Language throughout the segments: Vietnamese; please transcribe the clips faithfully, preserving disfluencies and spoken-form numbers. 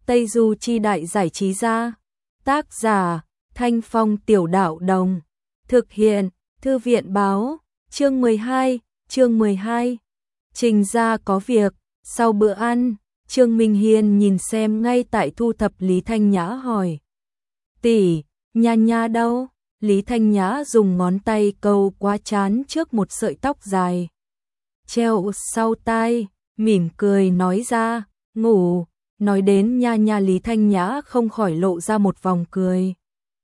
Tây Du Chi Đại Giải Trí Gia. Tác giả Thanh Phong Tiểu Đạo Đồng. Thực hiện Thư viện Báo. Chương mười hai, chương mười hai. Trình gia có việc. Sau bữa ăn, Trương Minh Hiên nhìn xem ngay tại thu thập Lý Thanh Nhã hỏi. Tỷ, Nha Nha đâu? Lý Thanh Nhã dùng ngón tay câu qua trán trước một sợi tóc dài treo sau tai, mỉm cười nói ra, ngủ. Nói đến Nha Nha, Lý Thanh Nhã không khỏi lộ ra một vòng cười.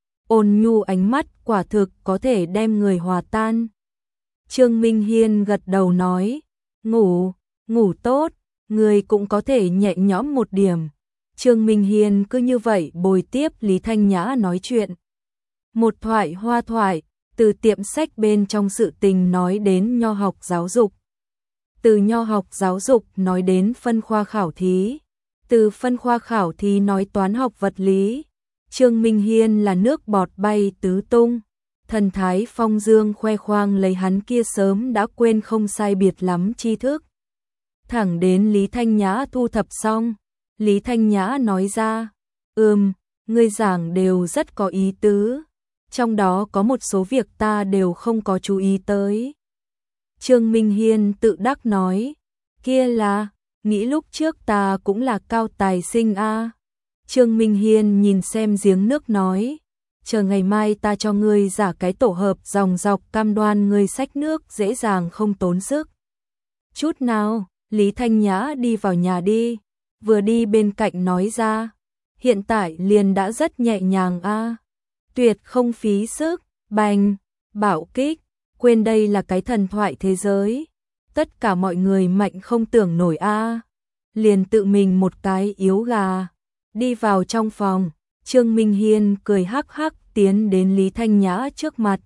Ôn nhu ánh mắt quả thực có thể đem người hòa tan. Trương Minh Hiên gật đầu nói, ngủ, ngủ tốt, người cũng có thể nhẹ nhõm một điểm. Trương Minh Hiên cứ như vậy bồi tiếp Lý Thanh Nhã nói chuyện. Một thoại hoa thoại, từ tiệm sách bên trong sự tình nói đến nho học giáo dục. Từ nho học giáo dục nói đến phân khoa khảo thí. Từ phân khoa khảo thí nói toán học vật lý. Trương Minh Hiên là nước bọt bay tứ tung. Thần thái phong dương khoe khoang lấy hắn kia sớm đã quên không sai biệt lắm tri thức. Thẳng đến Lý Thanh Nhã thu thập xong, Lý Thanh Nhã nói ra, ừm, ngươi giảng đều rất có ý tứ, trong đó có một số việc ta đều không có chú ý tới. Trương Minh Hiên tự đắc nói, kia là, nghĩ lúc trước ta cũng là cao tài sinh a. Trương Minh Hiên nhìn xem giếng nước nói, chờ ngày mai ta cho ngươi giả cái tổ hợp dòng dọc, cam đoan ngươi xách nước dễ dàng không tốn sức chút nào. Lý Thanh Nhã đi vào nhà đi, vừa đi bên cạnh nói ra, hiện tại liền đã rất nhẹ nhàng a, tuyệt không phí sức. Bành, bạo kích, quên đây là cái thần thoại thế giới, tất cả mọi người mạnh không tưởng nổi a. Liền tự mình một cái yếu gà, đi vào trong phòng. Trương Minh Hiên cười hắc hắc tiến đến Lý Thanh Nhã trước mặt.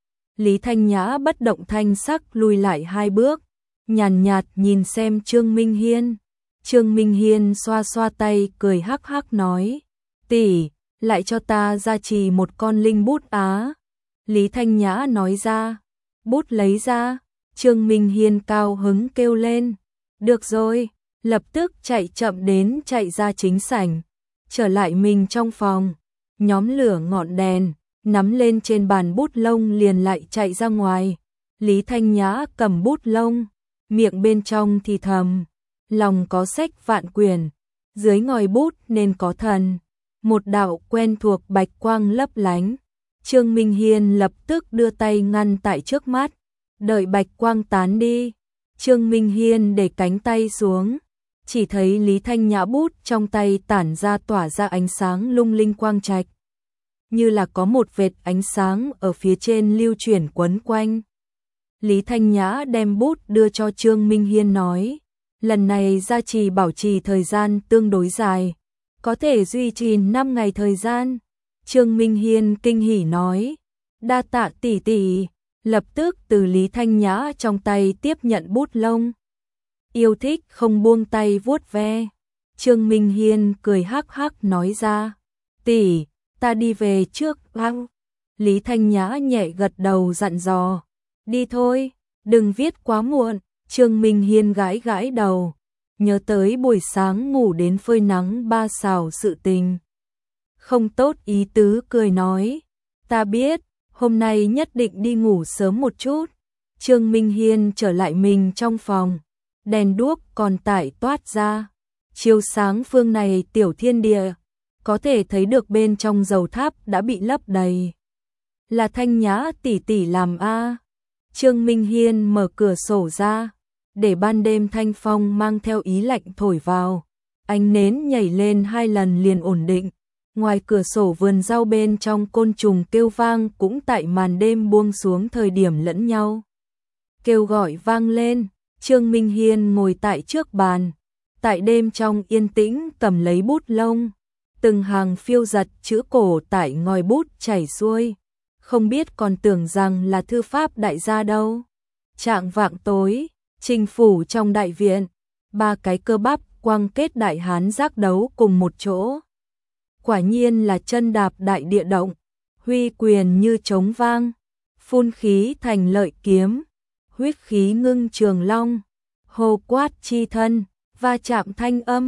Lý Thanh Nhã bất động thanh sắc lùi lại hai bước, nhàn nhạt nhìn xem Trương Minh Hiên. Trương Minh Hiên xoa xoa tay cười hắc hắc nói, tỷ, lại cho ta gia trì một con linh bút á. Lý Thanh Nhã nói ra, bút lấy ra. Trương Minh Hiên cao hứng kêu lên, được rồi, lập tức chạy chậm đến chạy ra chính sảnh, trở lại mình trong phòng, nhóm lửa ngọn đèn, nắm lên trên bàn bút lông liền lại chạy ra ngoài. Lý Thanh Nhã cầm bút lông, miệng bên trong thì thầm, lòng có sách vạn quyển, dưới ngòi bút nên có thần. Một đạo quen thuộc bạch quang lấp lánh. Trương Minh Hiên lập tức đưa tay ngăn tại trước mắt, đợi bạch quang tán đi. Trương Minh Hiên để cánh tay xuống, chỉ thấy Lý Thanh Nhã bút trong tay tản ra tỏa ra ánh sáng lung linh quang trạch, như là có một vệt ánh sáng ở phía trên lưu chuyển quấn quanh. Lý Thanh Nhã đem bút đưa cho Trương Minh Hiên nói, lần này gia trì bảo trì thời gian tương đối dài, có thể duy trì năm ngày thời gian. Trương Minh Hiên kinh hỉ nói, đa tạ tỷ tỷ, lập tức từ Lý Thanh Nhã trong tay tiếp nhận bút lông, yêu thích không buông tay vuốt ve. Trương Minh Hiên cười hắc hắc nói ra, tỷ, ta đi về trước. Hăng. Lý Thanh Nhã nhẹ gật đầu dặn dò, đi thôi, đừng viết quá muộn. Trương Minh Hiên gãi gãi đầu, nhớ tới buổi sáng ngủ đến phơi nắng ba xào sự tình, không tốt ý tứ cười nói, ta biết, hôm nay nhất định đi ngủ sớm một chút. Trương Minh Hiên trở lại mình trong phòng, đèn đuốc còn tải toát ra, chiếu sáng phương này tiểu thiên địa, có thể thấy được bên trong dầu tháp đã bị lấp đầy. Là Thanh Nhã tỷ tỷ làm a. Trương Minh Hiên mở cửa sổ ra, để ban đêm thanh phong mang theo ý lạnh thổi vào, ánh nến nhảy lên hai lần liền ổn định. Ngoài cửa sổ vườn rau bên trong côn trùng kêu vang cũng tại màn đêm buông xuống thời điểm lẫn nhau kêu gọi vang lên. Trương Minh Hiên ngồi tại trước bàn, tại đêm trong yên tĩnh cầm lấy bút lông, từng hàng phiêu giật chữ cổ tại ngòi bút chảy xuôi, không biết còn tưởng rằng là thư pháp đại gia đâu. Trạng vạng tối, Trình phủ trong đại viện, ba cái cơ bắp quăng kết đại hán giác đấu cùng một chỗ. Quả nhiên là chân đạp đại địa động, huy quyền như trống vang, phun khí thành lợi kiếm, huyết khí ngưng trường long, hô quát chi thân, va chạm thanh âm,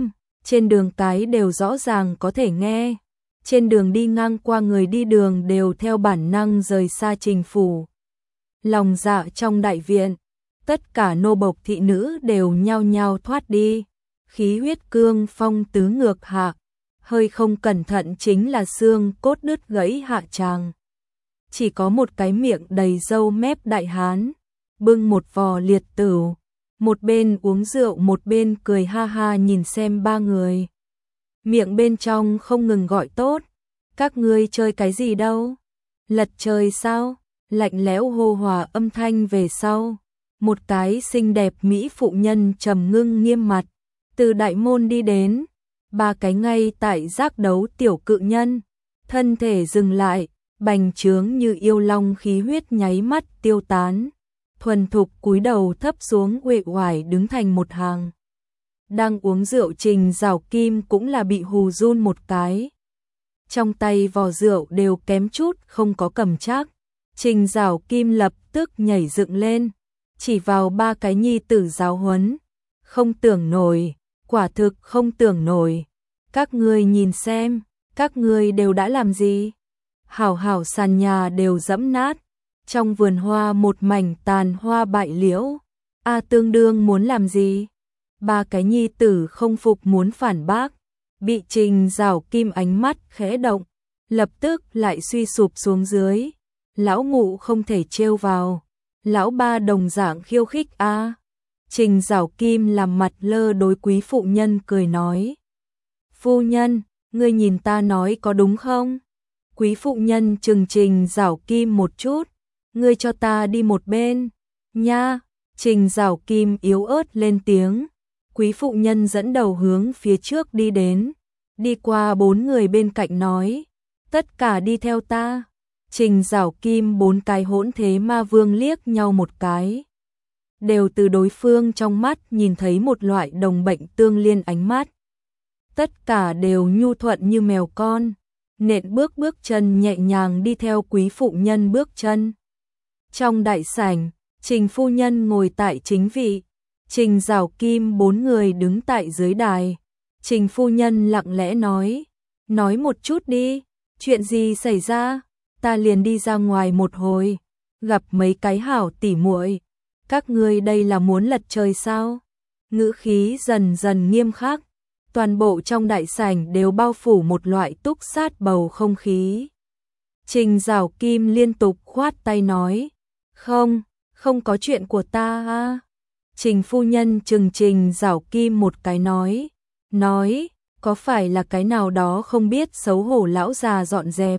trên đường cái đều rõ ràng có thể nghe. Trên đường đi ngang qua người đi đường đều theo bản năng rời xa Trình phủ. Lòng dạ trong đại viện, tất cả nô bộc thị nữ đều nhao nhao thoát đi, khí huyết cương phong tứ ngược hạ, hơi không cẩn thận chính là xương cốt đứt gãy hạ tràng. Chỉ có một cái miệng đầy râu mép đại hán, bưng một vò liệt tửu, một bên uống rượu một bên cười ha ha nhìn xem ba người. Miệng bên trong không ngừng gọi tốt, các ngươi chơi cái gì đâu? Lật trời sao? Lạnh lẽo hô hòa âm thanh về sau. Một cái xinh đẹp mỹ phụ nhân trầm ngưng nghiêm mặt, từ đại môn đi đến, ba cái ngay tại giác đấu tiểu cự nhân, thân thể dừng lại, bành trướng như yêu long khí huyết nháy mắt tiêu tán, thuần thục cúi đầu thấp xuống uể oải đứng thành một hàng. Đang uống rượu Trình Giảo Kim cũng là bị hù run một cái. Trong tay vò rượu đều kém chút không có cầm chắc. Trình Giảo Kim lập tức nhảy dựng lên, chỉ vào ba cái nhi tử giáo huấn. Không tưởng nổi, quả thực không tưởng nổi. Các ngươi nhìn xem, các ngươi đều đã làm gì? Hảo hảo sàn nhà đều dẫm nát, trong vườn hoa một mảnh tàn hoa bại liễu. A tương đương muốn làm gì? Ba cái nhi tử không phục muốn phản bác, bị Trình Giảo Kim ánh mắt khẽ động, lập tức lại suy sụp xuống dưới. Lão ngụ không thể trêu vào, lão ba đồng dạng khiêu khích a. À. Trình Giảo Kim làm mặt lơ đối quý phụ nhân cười nói. Phu nhân, ngươi nhìn ta nói có đúng không? Quý phụ nhân trừng Trình Giảo Kim một chút, ngươi cho ta đi một bên, nha. Trình Giảo Kim yếu ớt lên tiếng. Quý phụ nhân dẫn đầu hướng phía trước đi đến, đi qua bốn người bên cạnh nói, tất cả đi theo ta. Trình Giảo Kim bốn cái hỗn thế ma vương liếc nhau một cái, đều từ đối phương trong mắt nhìn thấy một loại đồng bệnh tương liên ánh mắt. Tất cả đều nhu thuận như mèo con, nện bước bước chân nhẹ nhàng đi theo quý phụ nhân bước chân. Trong đại sảnh, Trình phu nhân ngồi tại chính vị, Trình Giảo Kim bốn người đứng tại dưới đài. Trình phu nhân lặng lẽ nói, nói một chút đi, chuyện gì xảy ra? Ta liền đi ra ngoài một hồi, gặp mấy cái hảo tỉ muội, các ngươi đây là muốn lật trời sao? Ngữ khí dần dần nghiêm khắc, toàn bộ trong đại sảnh đều bao phủ một loại túc sát bầu không khí. Trình Giảo Kim liên tục khoát tay nói, không, không có chuyện của ta a. Trình phu nhân trừng Trình Giảo Kim một cái nói, nói, có phải là cái nào đó không biết xấu hổ lão già dọn dẹp.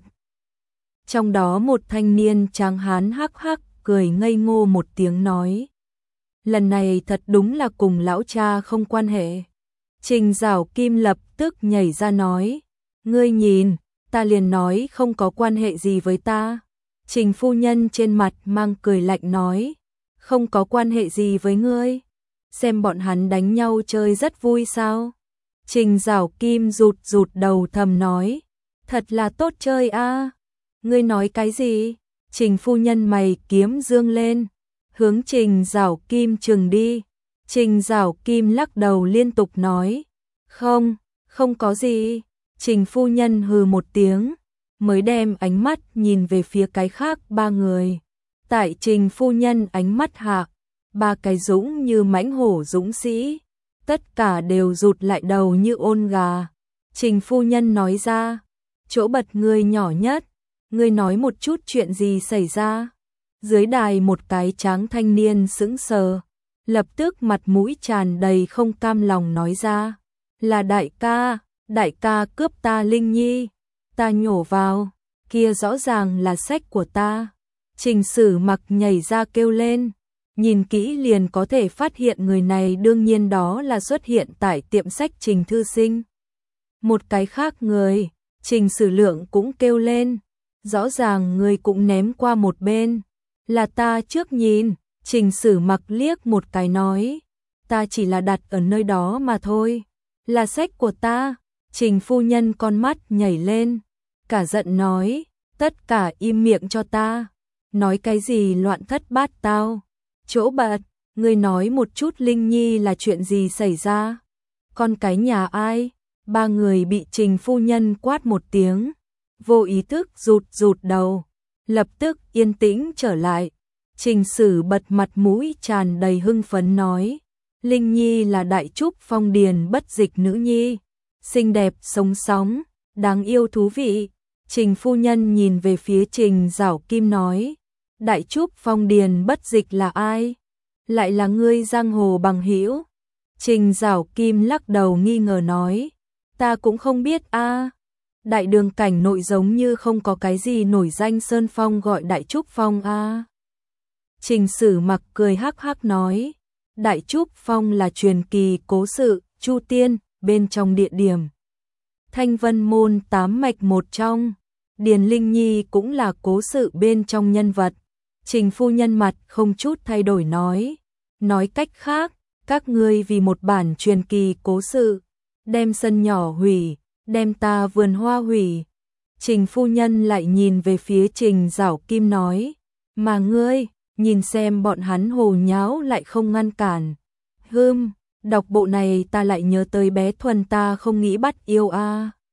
Trong đó một thanh niên tráng hán hắc hắc cười ngây ngô một tiếng nói, lần này thật đúng là cùng lão cha không quan hệ. Trình Giảo Kim lập tức nhảy ra nói, ngươi nhìn, ta liền nói không có quan hệ gì với ta. Trình phu nhân trên mặt mang cười lạnh nói, không có quan hệ gì với ngươi, xem bọn hắn đánh nhau chơi rất vui sao? Trình Giảo Kim rụt rụt đầu thầm nói, thật là tốt chơi a. À. Ngươi nói cái gì? Trình phu nhân mày kiếm dương lên, hướng Trình Giảo Kim trừng đi. Trình Giảo Kim lắc đầu liên tục nói, không, không có gì. Trình phu nhân hừ một tiếng, mới đem ánh mắt nhìn về phía cái khác ba người. Tại Trình phu nhân ánh mắt hạ, ba cái dũng như mãnh hổ dũng sĩ, tất cả đều rụt lại đầu như ôn gà. Trình phu nhân nói ra, chỗ bật ngươi nhỏ nhất, ngươi nói một chút chuyện gì xảy ra. Dưới đài một cái tráng thanh niên sững sờ, lập tức mặt mũi tràn đầy không cam lòng nói ra, là đại ca, đại ca cướp ta Linh Nhi, ta nhổ vào, kia rõ ràng là sách của ta. Trình Sử Mặc nhảy ra kêu lên, nhìn kỹ liền có thể phát hiện người này đương nhiên đó là xuất hiện tại tiệm sách Trình Thư Sinh. Một cái khác người, Trình Sử Lượng cũng kêu lên, rõ ràng người cũng ném qua một bên, là ta trước nhìn. Trình Sử Mặc liếc một cái nói, ta chỉ là đặt ở nơi đó mà thôi, là sách của ta. Trình phu nhân con mắt nhảy lên, cả giận nói, tất cả im miệng cho ta, nói cái gì loạn thất bát tao. Chỗ bật, ngươi nói một chút Linh Nhi là chuyện gì xảy ra, con cái nhà ai, Ba người bị Trình phu nhân quát một tiếng, vô ý thức rụt rụt đầu, lập tức yên tĩnh trở lại. Trình Sử bật mặt mũi tràn đầy hưng phấn nói, Linh Nhi là Đại Trúc Phong Điền Bất Dịch nữ nhi, xinh đẹp sống sóng, đáng yêu thú vị. Trình phu nhân nhìn về phía Trình Giảo Kim nói, Đại Trúc Phong Điền Bất Dịch là ai? Lại là ngươi giang hồ bằng hữu? Trình Giảo Kim lắc đầu nghi ngờ nói, ta cũng không biết a. Đại đường cảnh nội giống như không có cái gì nổi danh sơn phong gọi Đại Trúc Phong a. Trình Sử Mặc cười hắc hắc nói, Đại Trúc Phong là truyền kỳ cố sự Chu Tiên bên trong địa điểm Thanh Vân môn tám mạch một trong, Điền Linh Nhi cũng là cố sự bên trong nhân vật. Trình phu nhân mặt không chút thay đổi nói, nói cách khác, các ngươi vì một bản truyền kỳ cố sự, đem sân nhỏ hủy, đem ta vườn hoa hủy. Trình phu nhân lại nhìn về phía Trình Giảo Kim nói, mà ngươi, nhìn xem bọn hắn hồ nháo lại không ngăn cản. Hừm, đọc bộ này ta lại nhớ tới bé Thuần ta không nghĩ bắt yêu a.